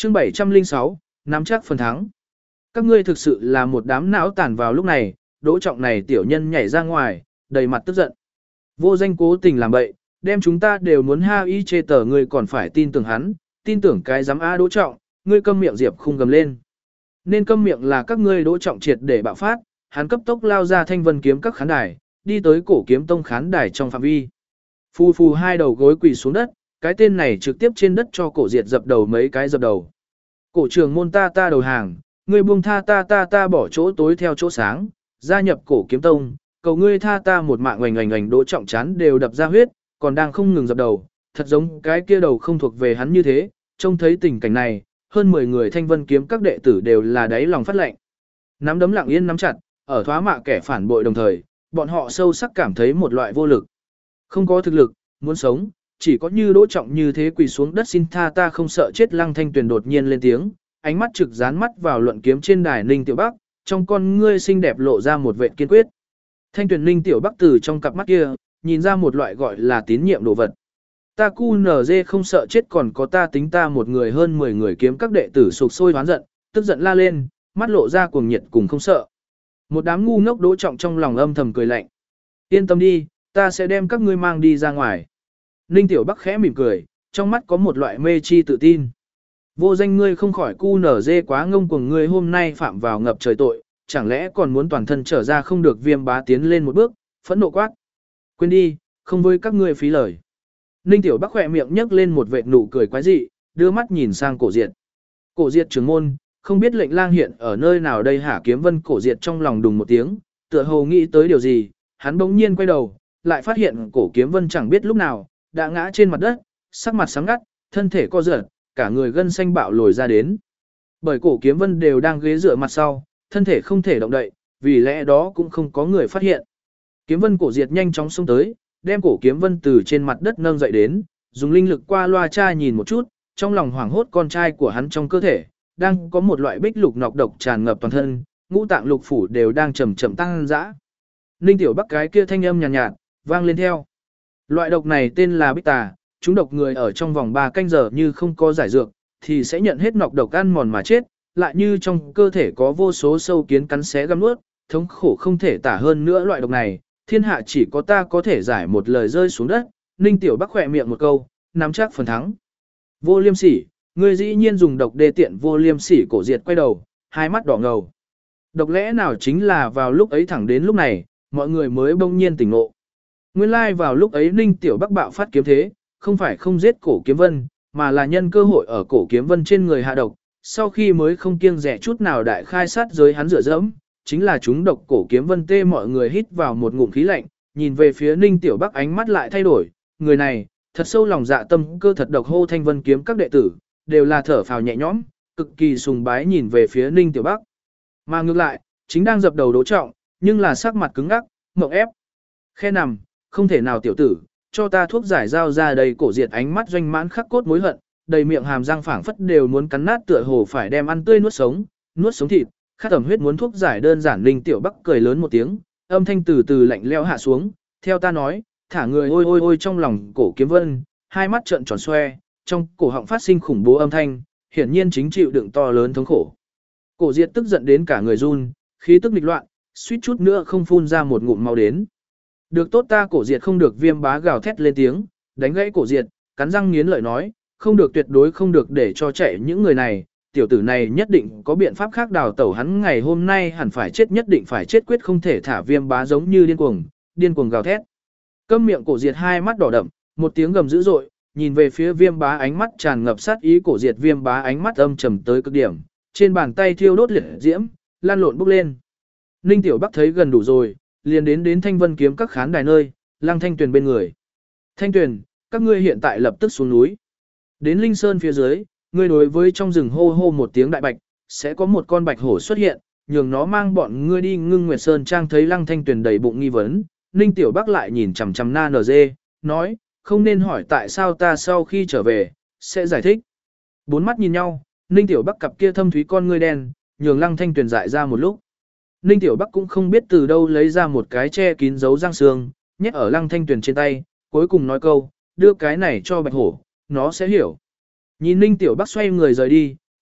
Chương 706, nắm chắc phần thắng. Các ngươi thực sự là một đám não tàn vào lúc này, Đỗ Trọng này tiểu nhân nhảy ra ngoài, đầy mặt tức giận. Vô danh cố tình làm bậy, đem chúng ta đều muốn ha y chê tờ ngươi còn phải tin tưởng hắn, tin tưởng cái giám a Đỗ Trọng, ngươi câm miệng Diệp Khung gầm lên. Nên câm miệng là các ngươi Đỗ Trọng triệt để bạo phát, hắn cấp tốc lao ra Thanh Vân kiếm các khán đài, đi tới Cổ Kiếm Tông khán đài trong phạm vi. Phù phù hai đầu gối quỳ xuống đất, cái tên này trực tiếp trên đất cho Cổ Diệt dập đầu mấy cái dập đầu. Cổ trưởng môn ta đầu hàng, ngươi buông tha ta bỏ chỗ tối theo chỗ sáng, gia nhập Cổ Kiếm Tông, cầu ngươi tha ta một mạng. Oành Đỗ Trọng chán đều đập ra huyết, còn đang không ngừng dập đầu, thật giống cái kia đầu không thuộc về hắn như thế. Trông thấy tình cảnh này, hơn 10 người Thanh Vân kiếm các đệ tử đều là đáy lòng phát lệnh. Nắm đấm lặng yên nắm chặt, ở thoá mạ kẻ phản bội đồng thời, bọn họ sâu sắc cảm thấy một loại vô lực. Không có thực lực, muốn sống, chỉ có như Đỗ Trọng như thế quỳ xuống đất xin tha ta không sợ chết. Lăng Thanh Tuyền đột nhiên lên tiếng, ánh mắt trực dán mắt vào luận kiếm trên đài Ninh Tiểu Bắc, trong con ngươi xinh đẹp lộ ra một vẻ kiên quyết. Thanh Tuyền Ninh Tiểu Bắc từ trong cặp mắt kia, nhìn ra một loại gọi là tín nhiệm đồ vật. Ta QNZ không sợ chết còn có ta tính ta một người hơn 10 người kiếm các đệ tử sục sôi hoán giận, tức giận la lên, mắt lộ ra cuồng nhiệt cùng không sợ. Một đám ngu ngốc Đỗ Trọng trong lòng âm thầm cười lạnh. Yên tâm đi, ta sẽ đem các ngươi mang đi ra ngoài. Ninh Tiểu Bắc khẽ mỉm cười, trong mắt có một loại mê chi tự tin. Vô danh ngươi không khỏi QNZ quá ngông cuồng, ngươi hôm nay phạm vào ngập trời tội, chẳng lẽ còn muốn toàn thân trở ra không được. Viêm Bá tiến lên một bước, phẫn nộ quát. Quên đi, không với các ngươi phí lời. Ninh Tiểu Bắc khỏe miệng nhấc lên một vệt nụ cười quái dị, đưa mắt nhìn sang Cổ Diệt. Cổ Diệt trưởng môn, không biết lệnh lang hiện ở nơi nào đây hả? Kiếm Vân Cổ Diệt trong lòng đùng một tiếng, tựa hồ nghĩ tới điều gì, hắn bỗng nhiên quay đầu, lại phát hiện Cổ Kiếm Vân chẳng biết lúc nào đã ngã trên mặt đất, sắc mặt sáng ngắt, thân thể co giật, cả người gân xanh bạo lồi ra đến. Bởi Cổ Kiếm Vân đều đang ghế dựa mặt sau, thân thể không thể động đậy, vì lẽ đó cũng không có người phát hiện. Kiếm Vân Cổ Diệt nhanh chóng xông tới, đem Cổ Kiếm Vân từ trên mặt đất nâng dậy đến, dùng linh lực qua loa tra nhìn một chút, trong lòng hoảng hốt con trai của hắn trong cơ thể đang có một loại bích lục nọc độc tràn ngập toàn thân, ngũ tạng lục phủ đều đang chậm chậm tăng dã. Ninh Tiểu Bắc cái kia thanh âm nhàn nhạt, vang lên theo. Loại độc này tên là bích tà, chúng độc người ở trong vòng 3 canh giờ như không có giải dược thì sẽ nhận hết nọc độc ăn mòn mà chết, lại như trong cơ thể có vô số sâu kiến cắn xé găm nuốt, thống khổ không thể tả hơn nữa. Loại độc này, thiên hạ chỉ có ta có thể giải. Một lời rơi xuống đất, Ninh Tiểu Bắc khỏe miệng một câu, nắm chắc phần thắng. Vô Liêm Sỉ, ngươi dĩ nhiên dùng độc đê tiện. Vô Liêm Sỉ Cổ Diệt quay đầu, hai mắt đỏ ngầu. Độc lẽ nào chính là vào lúc ấy thẳng đến lúc này, mọi người mới bỗng nhiên tỉnh ngộ. Nguyên lai vào lúc ấy Ninh Tiểu Bắc bạo phát kiếm thế, không phải không giết Cổ Kiếm Vân, mà là nhân cơ hội ở Cổ Kiếm Vân trên người hạ độc, sau khi mới không kiêng dè chút nào đại khai sát giới hắn dựa dẫm, chính là chúng độc Cổ Kiếm Vân tê. Mọi người hít vào một ngụm khí lạnh, nhìn về phía Ninh Tiểu Bắc ánh mắt lại thay đổi, người này, thật sâu lòng dạ tâm cơ thật độc. Hô Thanh Vân kiếm các đệ tử, đều là thở phào nhẹ nhõm, cực kỳ sùng bái nhìn về phía Ninh Tiểu Bắc. Mà ngược lại, chính đang dập đầu Đỗ Trọng, nhưng là sắc mặt cứng ngắc, ngộp ép. Khe nằm, không thể nào tiểu tử, cho ta thuốc giải dao ra đây. Cổ Diệt ánh mắt doanh mãn khắc cốt mối hận, đầy miệng hàm răng phảng phất đều muốn cắn nát, tựa hồ phải đem ăn tươi nuốt sống thịt, khát tẩm huyết muốn thuốc giải đơn giản. Ninh Tiểu Bắc cười lớn một tiếng, âm thanh từ từ lạnh lẽo hạ xuống, theo ta nói, thả người. Ôi ôi ôi, trong lòng Cổ Kiếm Vân, hai mắt trợn tròn xoe, trong cổ họng phát sinh khủng bố âm thanh, hiển nhiên chính chịu đựng to lớn thống khổ. Cổ Diệt tức giận đến cả người run, khí tức nghịch loạn, suýt chút nữa không phun ra một ngụm máu đến. Được tốt ta. Cổ Diệt không được. Viêm Bá gào thét lên tiếng, đánh gãy Cổ Diệt, cắn răng nghiến lợi nói, không được, tuyệt đối không được để cho chạy những người này, tiểu tử này nhất định có biện pháp khác đào tẩu, hắn ngày hôm nay hẳn phải chết, nhất định phải chết, quyết không thể thả. Viêm Bá giống như điên cuồng gào thét. Câm miệng. Cổ Diệt hai mắt đỏ đậm, một tiếng gầm dữ dội, nhìn về phía Viêm Bá, ánh mắt tràn ngập sát ý. Cổ Diệt Viêm Bá ánh mắt âm trầm tới cực điểm, trên bàn tay thiêu đốt liệt diễm, lan lộn bốc lên. Ninh Tiểu Bắc thấy gần đủ rồi, liền đến Thanh Vân kiếm các khán đài nơi, Lăng Thanh Tuyền bên người. Thanh Tuyền, các ngươi hiện tại lập tức xuống núi. Đến Linh Sơn phía dưới, ngươi đối với trong rừng hô hô một tiếng đại bạch, sẽ có một con bạch hổ xuất hiện, nhường nó mang bọn ngươi đi Ngưng Nguyệt Sơn Trang. Thấy Lăng Thanh Tuyền đầy bụng nghi vấn, Ninh Tiểu Bắc lại nhìn chằm chằm Na NG, nói, không nên hỏi tại sao ta sau khi trở về, sẽ giải thích. Bốn mắt nhìn nhau, Ninh Tiểu Bắc cặp kia thâm thúy con ngươi đen, nhường Lăng Thanh Tuyền dại ra một lúc. Ninh Tiểu Bắc cũng không biết từ đâu lấy ra một cái che kín dấu răng xương, nhét ở Lăng Thanh Tuyền trên tay, cuối cùng nói câu, đưa cái này cho bạch hổ, nó sẽ hiểu. Nhìn Ninh Tiểu Bắc xoay người rời đi,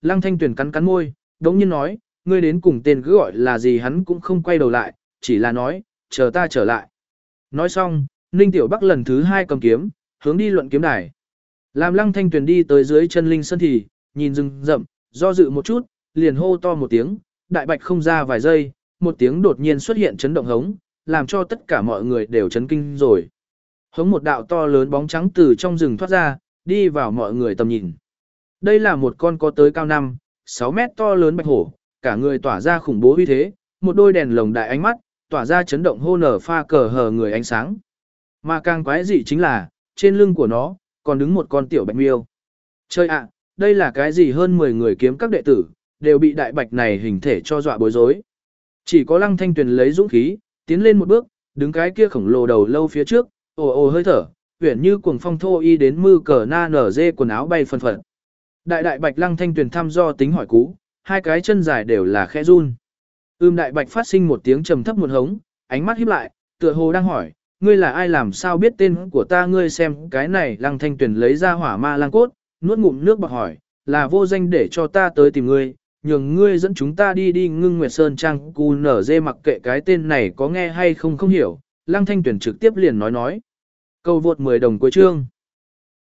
Lăng Thanh Tuyền cắn cắn môi, đống nhiên nói, ngươi đến cùng tên cứ gọi là gì hắn cũng không quay đầu lại, chỉ là nói, chờ ta trở lại. Nói xong, Ninh Tiểu Bắc lần thứ 2 cầm kiếm, hướng đi luận kiếm đài. Làm Lăng Thanh Tuyền đi tới dưới chân linh sơn thì, nhìn rừng rậm, do dự một chút, liền hô to một tiếng, đại bạch không ra vài giây, một tiếng đột nhiên xuất hiện chấn động hống, làm cho tất cả mọi người đều chấn kinh rồi. Hống một đạo to lớn bóng trắng từ trong rừng thoát ra, đi vào mọi người tầm nhìn. Đây là một con có tới cao 5-6 mét to lớn bạch hổ, cả người tỏa ra khủng bố uy thế, một đôi đèn lồng đại ánh mắt, tỏa ra chấn động hô nở pha cờ hờ người ánh sáng. Mà càng quái dị chính là, trên lưng của nó, còn đứng một con tiểu bạch miêu. Chơi ạ, đây là cái gì hơn 10 người kiếm các đệ tử, đều bị đại bạch này hình thể cho dọa bối rối. Chỉ có Lăng Thanh Tuyền lấy dũng khí, tiến lên một bước, đứng cái kia khổng lồ đầu lâu phía trước, ồ ồ hơi thở, uyển như cuồng phong thô y đến mư cờ na nở dê quần áo bay phân phật. Đại bạch Lăng Thanh Tuyền thăm do tính hỏi cú, hai cái chân dài đều là khẽ run. Đại bạch phát sinh một tiếng trầm thấp một hống, ánh mắt híp lại, tựa hồ đang hỏi, ngươi là ai làm sao biết tên của ta, ngươi xem cái này. Lăng Thanh Tuyền lấy ra hỏa ma lang cốt, nuốt ngụm nước bọt hỏi, là vô danh để cho ta tới tìm ngươi, nhường ngươi dẫn chúng ta đi Ngưng Nguyệt Sơn Trang cu nở dê, mặc kệ cái tên này có nghe hay không hiểu. Lăng Thanh Tuyền trực tiếp liền nói. Câu vượt 10 đồng cuối chương.